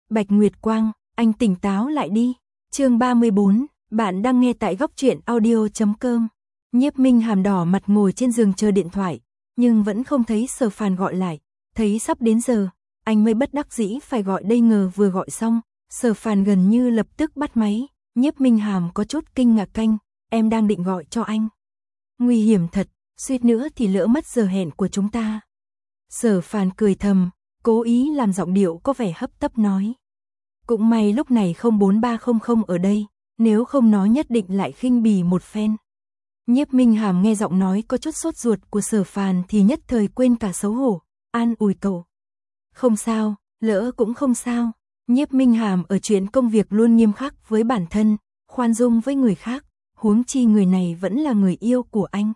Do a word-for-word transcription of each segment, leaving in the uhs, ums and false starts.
Bạch Nguyệt Quang, anh tỉnh táo lại đi. Chương ba mươi bốn, bạn đang nghe tại góc truyện audio chấm com. Nhiếp Minh Hàm đỏ mặt ngồi trên giường chờ điện thoại, nhưng vẫn không thấy Sở Phàn gọi lại. Thấy sắp đến giờ, anh mới bất đắc dĩ phải gọi, đây ngờ vừa gọi xong, Sở Phàn gần như lập tức bắt máy. Nhiếp Minh Hàm có chút kinh ngạc, canh, em đang định gọi cho anh. Nguy hiểm thật, suýt nữa thì lỡ mất giờ hẹn của chúng ta. Sở Phàn cười thầm, cố ý làm giọng điệu có vẻ hấp tấp nói. Cũng may lúc này không bốn ba không không ở đây, nếu không nó nhất định lại khinh bỉ một phen. Nhiếp Minh Hàm nghe giọng nói có chút sốt ruột của Sở Phàn thì nhất thời quên cả xấu hổ, an ủi cậu. Không sao, lỡ cũng không sao. Nhiếp Minh Hàm ở chuyện công việc luôn nghiêm khắc với bản thân, khoan dung với người khác, huống chi người này vẫn là người yêu của anh.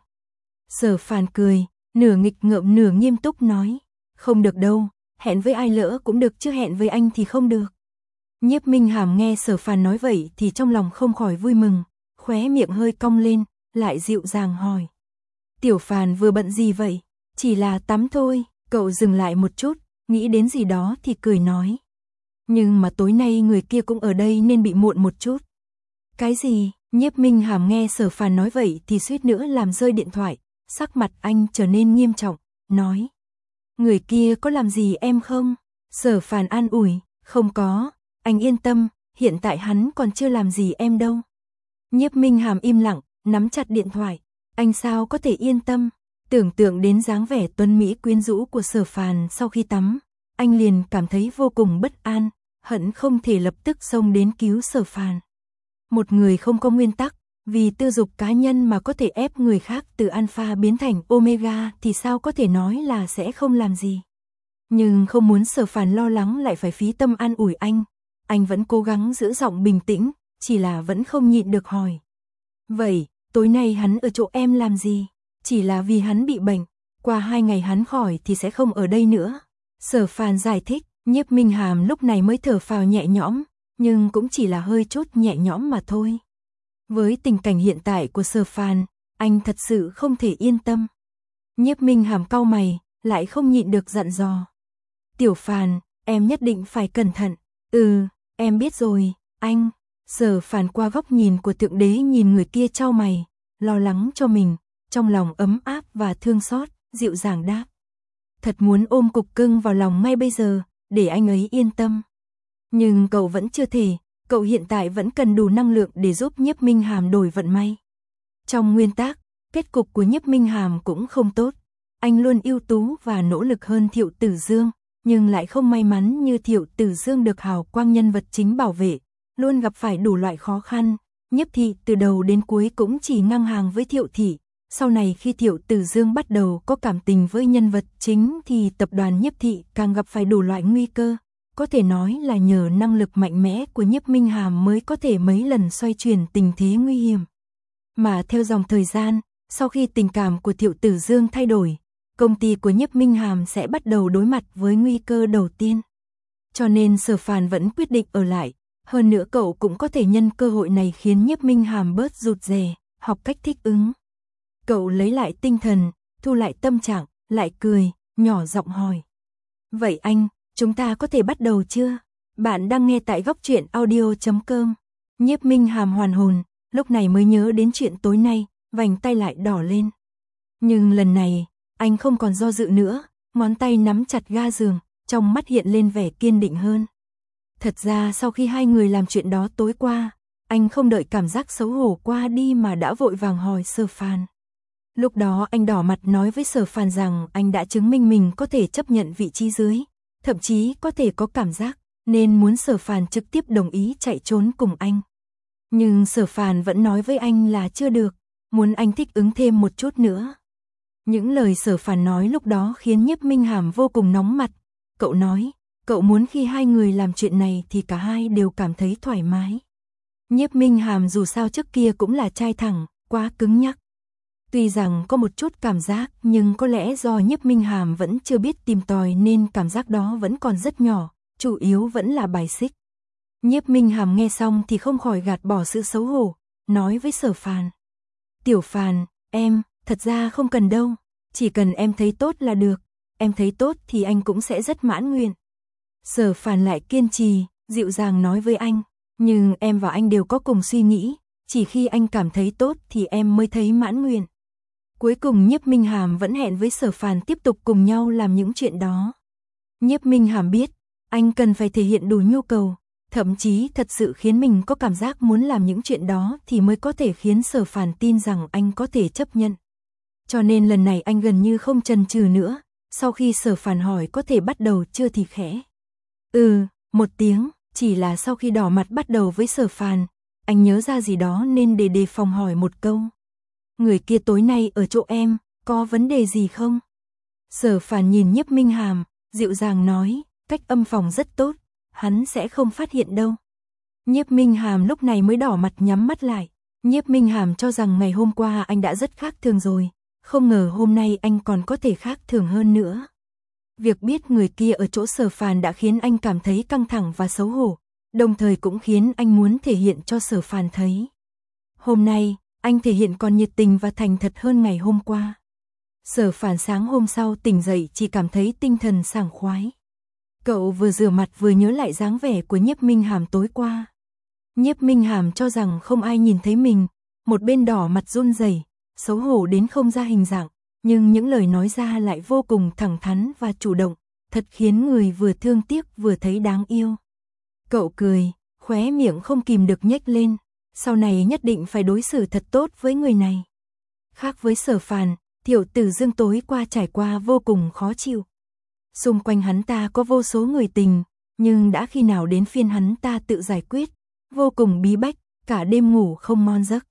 Sở Phàn cười, nửa nghịch ngợm nửa nghiêm túc nói, không được đâu, hẹn với ai lỡ cũng được chứ hẹn với anh thì không được. Nhiếp Minh Hàm nghe Sở Phàn nói vậy thì trong lòng không khỏi vui mừng, khóe miệng hơi cong lên, lại dịu dàng hỏi. Tiểu Phàn vừa bận gì vậy? Chỉ là tắm thôi. Cậu dừng lại một chút, nghĩ đến gì đó thì cười nói. Nhưng mà tối nay người kia cũng ở đây nên bị muộn một chút. Cái gì? Nhiếp Minh Hàm nghe Sở Phàn nói vậy thì suýt nữa làm rơi điện thoại, sắc mặt anh trở nên nghiêm trọng, nói. Người kia có làm gì em không? Sở Phàn an ủi, không có, anh yên tâm, hiện tại hắn còn chưa làm gì em đâu. Nhiếp Minh Hàm im lặng, nắm chặt điện thoại, anh sao có thể yên tâm? Tưởng tượng đến dáng vẻ tuấn mỹ quyến rũ của Sở Phàn sau khi tắm, anh liền cảm thấy vô cùng bất an, hận không thể lập tức xông đến cứu Sở Phàn. Một người không có nguyên tắc, vì tư dục cá nhân mà có thể ép người khác từ alpha biến thành omega thì sao có thể nói là sẽ không làm gì. Nhưng không muốn Sở Phàn lo lắng lại phải phí tâm an ủi anh, anh vẫn cố gắng giữ giọng bình tĩnh, chỉ là vẫn không nhịn được hỏi. Vậy, tối nay hắn ở chỗ em làm gì? Chỉ là vì hắn bị bệnh, qua hai ngày hắn khỏi thì sẽ không ở đây nữa. Sở Phàn giải thích, Nhiếp Minh Hàm lúc này mới thở phào nhẹ nhõm, nhưng cũng chỉ là hơi chút nhẹ nhõm mà thôi. Với tình cảnh hiện tại của Sở Phàn, anh thật sự không thể yên tâm. Nhiếp Minh Hàm cau mày, lại không nhịn được dặn dò. Tiểu Phàn, em nhất định phải cẩn thận. Ừ, em biết rồi, anh. Sở Phàn qua góc nhìn của Thượng Đế nhìn người kia chau mày, lo lắng cho mình, trong lòng ấm áp và thương xót, dịu dàng đáp. Thật muốn ôm cục cưng vào lòng ngay bây giờ, để anh ấy yên tâm. Nhưng cậu vẫn chưa thể, cậu hiện tại vẫn cần đủ năng lượng để giúp Nhiếp Minh Hàm đổi vận may. Trong nguyên tắc, kết cục của Nhiếp Minh Hàm cũng không tốt. Anh luôn ưu tú và nỗ lực hơn Thiệu Tử Dương, nhưng lại không may mắn như Thiệu Tử Dương được hào quang nhân vật chính bảo vệ, luôn gặp phải đủ loại khó khăn. Nhiếp thị từ đầu đến cuối cũng chỉ ngang hàng với Thiệu thị. Sau này khi Thiệu Tử Dương bắt đầu có cảm tình với nhân vật chính thì tập đoàn Nhiếp thị càng gặp phải đủ loại nguy cơ. Có thể nói là nhờ năng lực mạnh mẽ của Nhiếp Minh Hàm mới có thể mấy lần xoay chuyển tình thế nguy hiểm. Mà theo dòng thời gian, sau khi tình cảm của Thiệu Tử Dương thay đổi, công ty của Nhiếp Minh Hàm sẽ bắt đầu đối mặt với nguy cơ đầu tiên. Cho nên Sở Phàn vẫn quyết định ở lại, hơn nữa cậu cũng có thể nhân cơ hội này khiến Nhiếp Minh Hàm bớt rụt rè, học cách thích ứng. Cậu lấy lại tinh thần, thu lại tâm trạng, lại cười, nhỏ giọng hỏi. Vậy anh, chúng ta có thể bắt đầu chưa? Bạn đang nghe tại góc truyện audio chấm com. Nhiếp Minh Hàm hoàn hồn, lúc này mới nhớ đến chuyện tối nay, vành tay lại đỏ lên. Nhưng lần này, anh không còn do dự nữa, ngón tay nắm chặt ga giường, trong mắt hiện lên vẻ kiên định hơn. Thật ra sau khi hai người làm chuyện đó tối qua, anh không đợi cảm giác xấu hổ qua đi mà đã vội vàng hỏi Sở Phàn. Lúc đó anh đỏ mặt nói với Sở Phàn rằng anh đã chứng minh mình có thể chấp nhận vị trí dưới, thậm chí có thể có cảm giác, nên muốn Sở Phàn trực tiếp đồng ý chạy trốn cùng anh. Nhưng Sở Phàn vẫn nói với anh là chưa được, muốn anh thích ứng thêm một chút nữa. Những lời Sở Phàn nói lúc đó khiến Nhiếp Minh Hàm vô cùng nóng mặt. Cậu nói, cậu muốn khi hai người làm chuyện này thì cả hai đều cảm thấy thoải mái. Nhiếp Minh Hàm dù sao trước kia cũng là trai thẳng, quá cứng nhắc. Tuy rằng có một chút cảm giác nhưng có lẽ do Nhiếp Minh Hàm vẫn chưa biết tìm tòi nên cảm giác đó vẫn còn rất nhỏ, chủ yếu vẫn là bài xích. Nhiếp Minh Hàm nghe xong thì không khỏi gạt bỏ sự xấu hổ, nói với Sở Phàn. Tiểu Phàn, em, thật ra không cần đâu, chỉ cần em thấy tốt là được, em thấy tốt thì anh cũng sẽ rất mãn nguyện. Sở Phàn lại kiên trì, dịu dàng nói với anh, nhưng em và anh đều có cùng suy nghĩ, chỉ khi anh cảm thấy tốt thì em mới thấy mãn nguyện. Cuối cùng Nhiếp Minh Hàm vẫn hẹn với Sở Phàn tiếp tục cùng nhau làm những chuyện đó. Nhiếp Minh Hàm biết, anh cần phải thể hiện đủ nhu cầu, thậm chí thật sự khiến mình có cảm giác muốn làm những chuyện đó thì mới có thể khiến Sở Phàn tin rằng anh có thể chấp nhận. Cho nên lần này anh gần như không chần chừ nữa, sau khi Sở Phàn hỏi có thể bắt đầu chưa thì khẽ. Ừ, một tiếng, chỉ là sau khi đỏ mặt bắt đầu với Sở Phàn, anh nhớ ra gì đó nên để đề phòng hỏi một câu. Người kia tối nay ở chỗ em, có vấn đề gì không? Sở Phàn nhìn Nhiếp Minh Hàm, dịu dàng nói, cách âm phòng rất tốt, hắn sẽ không phát hiện đâu. Nhiếp Minh Hàm lúc này mới đỏ mặt nhắm mắt lại. Nhiếp Minh Hàm cho rằng ngày hôm qua anh đã rất khác thường rồi, không ngờ hôm nay anh còn có thể khác thường hơn nữa. Việc biết người kia ở chỗ Sở Phàn đã khiến anh cảm thấy căng thẳng và xấu hổ, đồng thời cũng khiến anh muốn thể hiện cho Sở Phàn thấy. Hôm nay, anh thể hiện còn nhiệt tình và thành thật hơn ngày hôm qua. Sở Phàn sáng hôm sau tỉnh dậy chỉ cảm thấy tinh thần sảng khoái. Cậu vừa rửa mặt vừa nhớ lại dáng vẻ của Nhiếp Minh Hàm tối qua. Nhiếp Minh Hàm cho rằng không ai nhìn thấy mình, một bên đỏ mặt run rẩy, xấu hổ đến không ra hình dạng, nhưng những lời nói ra lại vô cùng thẳng thắn và chủ động, thật khiến người vừa thương tiếc vừa thấy đáng yêu. Cậu cười, khóe miệng không kìm được nhếch lên, sau này nhất định phải đối xử thật tốt với người này. Khác với Sở Phàn, Thiệu Tử Dương tối qua trải qua vô cùng khó chịu. Xung quanh hắn ta có vô số người tình, nhưng đã khi nào đến phiên hắn ta tự giải quyết, vô cùng bí bách, cả đêm ngủ không ngon giấc.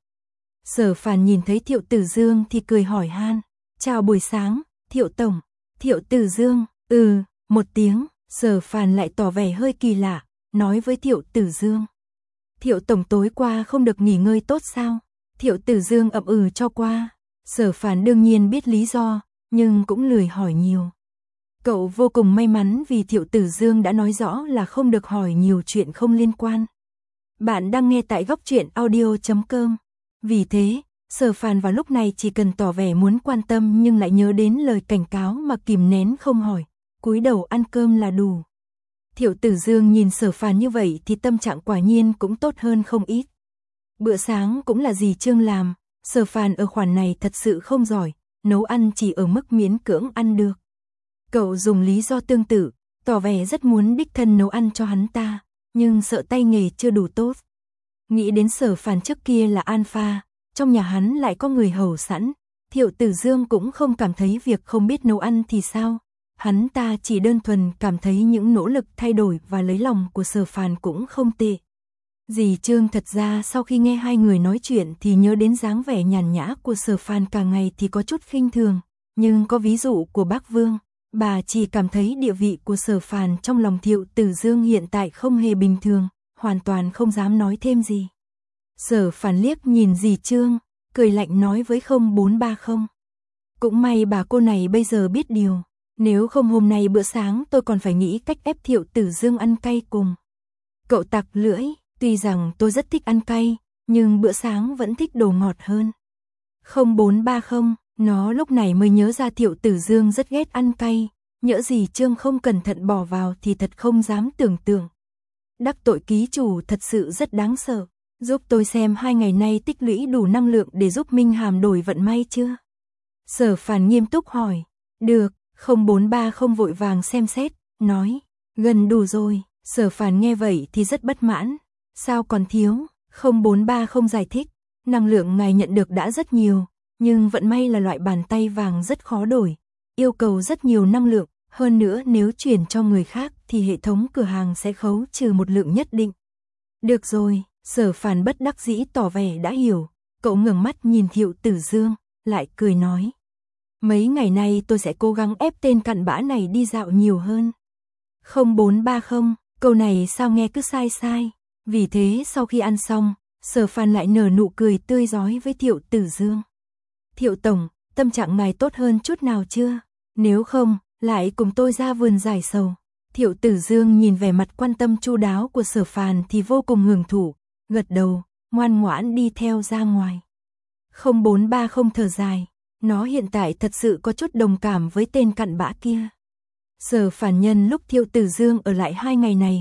Sở Phàn nhìn thấy Thiệu Tử Dương thì cười hỏi han, chào buổi sáng, Thiệu Tổng. Thiệu Tử Dương, ừ, một tiếng, Sở Phàn lại tỏ vẻ hơi kỳ lạ, nói với Thiệu Tử Dương. Thiệu Tổng tối qua không được nghỉ ngơi tốt sao? Thiệu Tử Dương ậm ừ cho qua. Sở Phàn đương nhiên biết lý do, nhưng cũng lười hỏi nhiều. Cậu vô cùng may mắn vì Thiệu Tử Dương đã nói rõ là không được hỏi nhiều chuyện không liên quan. Bạn đang nghe tại góc truyện audio chấm com. Vì thế, Sở Phàn vào lúc này chỉ cần tỏ vẻ muốn quan tâm nhưng lại nhớ đến lời cảnh cáo mà kìm nén không hỏi, cúi đầu ăn cơm là đủ. Thiệu Tử Dương nhìn Sở Phàn như vậy thì tâm trạng quả nhiên cũng tốt hơn không ít. Bữa sáng cũng là dì Trương làm, Sở Phàn ở khoản này thật sự không giỏi, nấu ăn chỉ ở mức miễn cưỡng ăn được. Cậu dùng lý do tương tự, tỏ vẻ rất muốn đích thân nấu ăn cho hắn ta, nhưng sợ tay nghề chưa đủ tốt. Nghĩ đến Sở Phàn trước kia là alpha, trong nhà hắn lại có người hầu sẵn, Thiệu Tử Dương cũng không cảm thấy việc không biết nấu ăn thì sao. Hắn ta chỉ đơn thuần cảm thấy những nỗ lực thay đổi và lấy lòng của Sở Phàn cũng không tệ. Dì Trương thật ra sau khi nghe hai người nói chuyện thì nhớ đến dáng vẻ nhàn nhã của Sở Phàn cả ngày thì có chút khinh thường, nhưng có ví dụ của bác Vương, bà chỉ cảm thấy địa vị của Sở Phàn trong lòng Thiệu Tử Dương hiện tại không hề bình thường, hoàn toàn không dám nói thêm gì. Sở Phàn liếc nhìn dì Trương, cười lạnh nói với không bốn ba không. Cũng may bà cô này bây giờ biết điều, nếu không hôm nay bữa sáng tôi còn phải nghĩ cách ép Thiệu Tử Dương ăn cay cùng. Cậu tặc lưỡi, tuy rằng tôi rất thích ăn cay, nhưng bữa sáng vẫn thích đồ ngọt hơn. không bốn ba không, nó lúc này mới nhớ ra Thiệu Tử Dương rất ghét ăn cay, nhỡ gì Trương không cẩn thận bỏ vào thì thật không dám tưởng tượng. Đắc tội ký chủ thật sự rất đáng sợ, giúp tôi xem hai ngày nay tích lũy đủ năng lượng để giúp Minh Hàm đổi vận may chưa? Sở Phàn nghiêm túc hỏi, được, không bốn ba không vội vàng xem xét, nói, gần đủ rồi. Sở Phàn nghe vậy thì rất bất mãn, sao còn thiếu? không bốn ba không giải thích, năng lượng ngài nhận được đã rất nhiều, nhưng vận may là loại bàn tay vàng rất khó đổi, yêu cầu rất nhiều năng lượng, hơn nữa nếu chuyển cho người khác thì hệ thống cửa hàng sẽ khấu trừ một lượng nhất định. Được rồi, Sở Phàn bất đắc dĩ tỏ vẻ đã hiểu, cậu ngẩng mắt nhìn Thiệu Tử Dương, lại cười nói. Mấy ngày nay tôi sẽ cố gắng ép tên cặn bã này đi dạo nhiều hơn. không bốn ba không, câu này sao nghe cứ sai sai. Vì thế sau khi ăn xong, Sở Phàn lại nở nụ cười tươi rói với Thiệu Tử Dương. Thiệu Tổng, tâm trạng ngài tốt hơn chút nào chưa? Nếu không, lại cùng tôi ra vườn giải sầu. Thiệu Tử Dương nhìn vẻ mặt quan tâm chu đáo của Sở Phàn thì vô cùng hưởng thụ, gật đầu, ngoan ngoãn đi theo ra ngoài. không bốn ba không thở dài, nó hiện tại thật sự có chút đồng cảm với tên cặn bã kia. Sở Phàn nhân lúc Thiệu Tử Dương ở lại hai ngày này,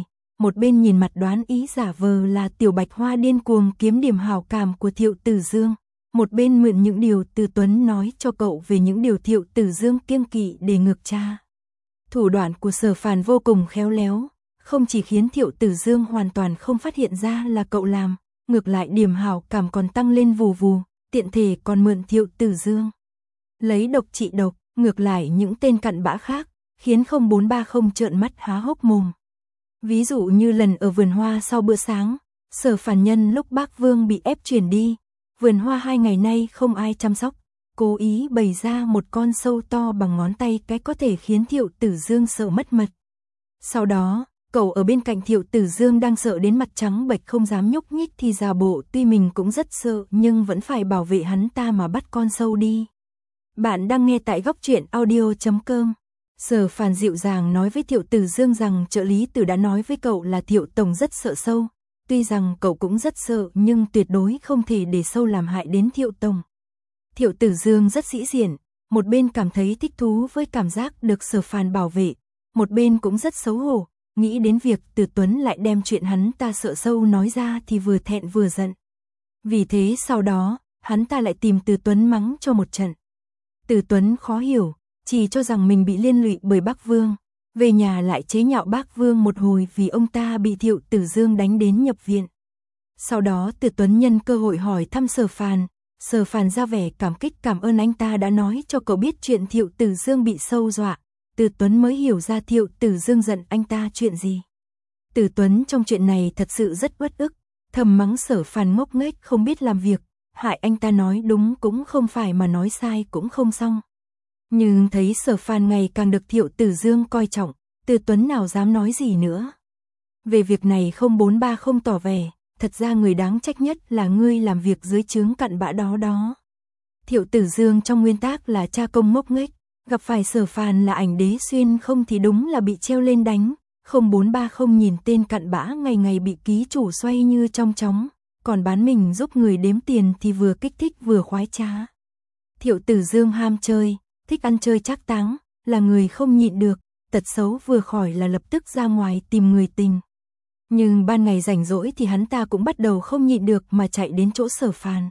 một bên nhìn mặt đoán ý giả vờ là Tiểu Bạch Hoa điên cuồng kiếm điểm hảo cảm của Thiệu Tử Dương, một bên mượn những điều Từ Tuấn nói cho cậu về những điều Thiệu Tử Dương kiêng kỵ để ngược cha. Thủ đoạn của Sở Phàn vô cùng khéo léo, không chỉ khiến Thiệu Tử Dương hoàn toàn không phát hiện ra là cậu làm, ngược lại điểm hảo cảm còn tăng lên vù vù, tiện thể còn mượn Thiệu Tử Dương lấy độc trị độc, ngược lại những tên cặn bã khác, khiến không bốn ba không trợn mắt há hốc mồm. Ví dụ như lần ở vườn hoa sau bữa sáng, Sở Phàn nhân lúc bác Vương bị ép chuyển đi, vườn hoa hai ngày nay không ai chăm sóc, cố ý bày ra một con sâu to bằng ngón tay cái có thể khiến Thiệu Tử Dương sợ mất mật. Sau đó, cậu ở bên cạnh Thiệu Tử Dương đang sợ đến mặt trắng bệch không dám nhúc nhích thì giả bộ tuy mình cũng rất sợ nhưng vẫn phải bảo vệ hắn ta mà bắt con sâu đi. Bạn đang nghe tại góc truyện audio chấm com. Sở Phàn dịu dàng nói với Thiệu Tử Dương rằng trợ lý Tử đã nói với cậu là Thiệu Tổng rất sợ sâu. Tuy rằng cậu cũng rất sợ nhưng tuyệt đối không thể để sâu làm hại đến Thiệu Tổng. Thiệu Tử Dương rất sĩ diện, một bên cảm thấy thích thú với cảm giác được Sở Phàn bảo vệ, một bên cũng rất xấu hổ, nghĩ đến việc Từ Tuấn lại đem chuyện hắn ta sợ sâu nói ra thì vừa thẹn vừa giận. Vì thế sau đó, hắn ta lại tìm Từ Tuấn mắng cho một trận. Từ Tuấn khó hiểu, chỉ cho rằng mình bị liên lụy bởi bác Vương, về nhà lại chế nhạo bác Vương một hồi vì ông ta bị Thiệu Tử Dương đánh đến nhập viện. Sau đó Từ Tuấn nhân cơ hội hỏi thăm Sở Phàn, Sở Phàn ra vẻ cảm kích cảm ơn anh ta đã nói cho cậu biết chuyện Thiệu Tử Dương bị sâu dọa. Từ Tuấn mới hiểu ra Thiệu Tử Dương giận anh ta chuyện gì. Từ Tuấn trong chuyện này thật sự rất uất ức, thầm mắng Sở Phàn ngốc nghếch không biết làm việc, hại anh ta nói đúng cũng không phải mà nói sai cũng không xong. Nhưng thấy Sở Phàn ngày càng được Thiệu Tử Dương coi trọng, Từ Tuấn nào dám nói gì nữa. Về việc này không bốn ba không tỏ vẻ, thật ra người đáng trách nhất là ngươi làm việc dưới trướng cặn bã đó đó. Thiệu Tử Dương trong nguyên tắc là cha công ngốc nghếch, gặp phải Sở Phàn là ảnh đế xuyên không thì đúng là bị treo lên đánh. Không bốn ba không nhìn tên cặn bã ngày ngày bị ký chủ xoay như trong chóng, còn bán mình giúp người đếm tiền thì vừa kích thích vừa khoái trá. Thiệu Tử Dương ham chơi, thích ăn chơi trác táng, là người không nhịn được, tật xấu vừa khỏi là lập tức ra ngoài tìm người tình. Nhưng ban ngày rảnh rỗi thì hắn ta cũng bắt đầu không nhịn được mà chạy đến chỗ Sở Phàn.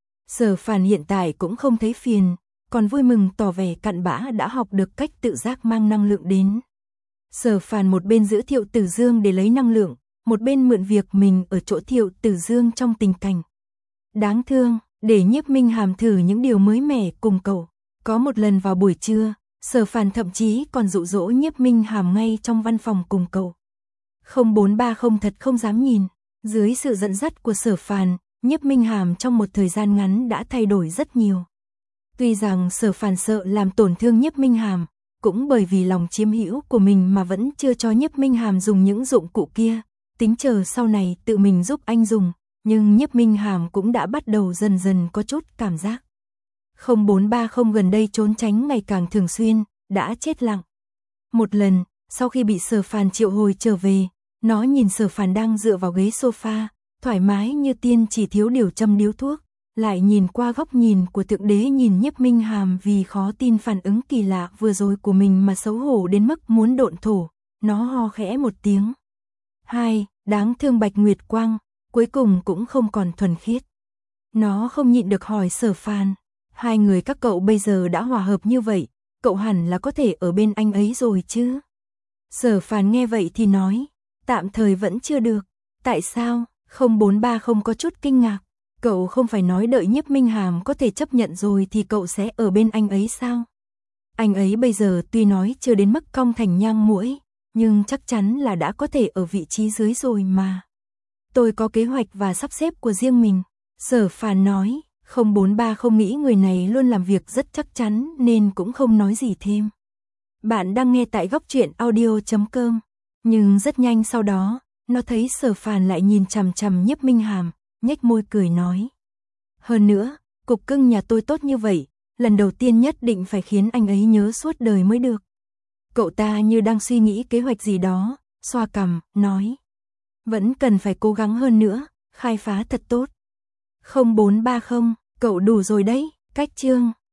Sở Phàn hiện tại cũng không thấy phiền, còn vui mừng tỏ vẻ cặn bã đã học được cách tự giác mang năng lượng đến. Sở Phàn một bên giữ Thiệu Tử Dương để lấy năng lượng, một bên mượn việc mình ở chỗ Thiệu Tử Dương trong tình cảnh đáng thương, để Nhiếp Minh Hàm thử những điều mới mẻ cùng cậu. Có một lần vào buổi trưa, Sở Phàn thậm chí còn dụ dỗ Nhiếp Minh Hàm ngay trong văn phòng cùng cậu. Không bốn ba không thật không dám nhìn, dưới sự dẫn dắt của Sở Phàn, Nhiếp Minh Hàm trong một thời gian ngắn đã thay đổi rất nhiều. Tuy rằng Sở Phàn sợ làm tổn thương Nhiếp Minh Hàm, cũng bởi vì lòng chiếm hữu của mình mà vẫn chưa cho Nhiếp Minh Hàm dùng những dụng cụ kia, tính chờ sau này tự mình giúp anh dùng, nhưng Nhiếp Minh Hàm cũng đã bắt đầu dần dần có chút cảm giác. Không bốn ba không gần đây trốn tránh ngày càng thường xuyên, đã chết lặng. Một lần, sau khi bị Sở Phàn triệu hồi trở về, nó nhìn Sở Phàn đang dựa vào ghế sofa, thoải mái như tiên chỉ thiếu điều châm điếu thuốc, lại nhìn qua góc nhìn của Thượng Đế nhìn Nhiếp Minh Hàm vì khó tin phản ứng kỳ lạ vừa rồi của mình mà xấu hổ đến mức muốn độn thổ, nó ho khẽ một tiếng. Hai, đáng thương Bạch Nguyệt Quang, cuối cùng cũng không còn thuần khiết. Nó không nhịn được hỏi Sở Phàn, hai người các cậu bây giờ đã hòa hợp như vậy, cậu hẳn là có thể ở bên anh ấy rồi chứ? Sở Phàn nghe vậy thì nói, tạm thời vẫn chưa được. Tại sao? Không bốn ba không có chút kinh ngạc. Cậu không phải nói đợi Nhiếp Minh Hàm có thể chấp nhận rồi thì cậu sẽ ở bên anh ấy sao? Anh ấy bây giờ tuy nói chưa đến mức cong thành nhang muỗi, nhưng chắc chắn là đã có thể ở vị trí dưới rồi mà. Tôi có kế hoạch và sắp xếp của riêng mình. Sở Phàn nói, không bốn ba không nghĩ người này luôn làm việc rất chắc chắn nên cũng không nói gì thêm. Bạn đang nghe tại góc truyện audio chấm com. Nhưng rất nhanh sau đó, nó thấy Sở Phàn lại nhìn chằm chằm Nhiếp Minh Hàm, nhếch môi cười nói. Hơn nữa, cục cưng nhà tôi tốt như vậy, lần đầu tiên nhất định phải khiến anh ấy nhớ suốt đời mới được. Cậu ta như đang suy nghĩ kế hoạch gì đó, xoa cằm, nói. Vẫn cần phải cố gắng hơn nữa, khai phá thật tốt. Không bốn ba không, cậu đủ rồi đấy, cách chương.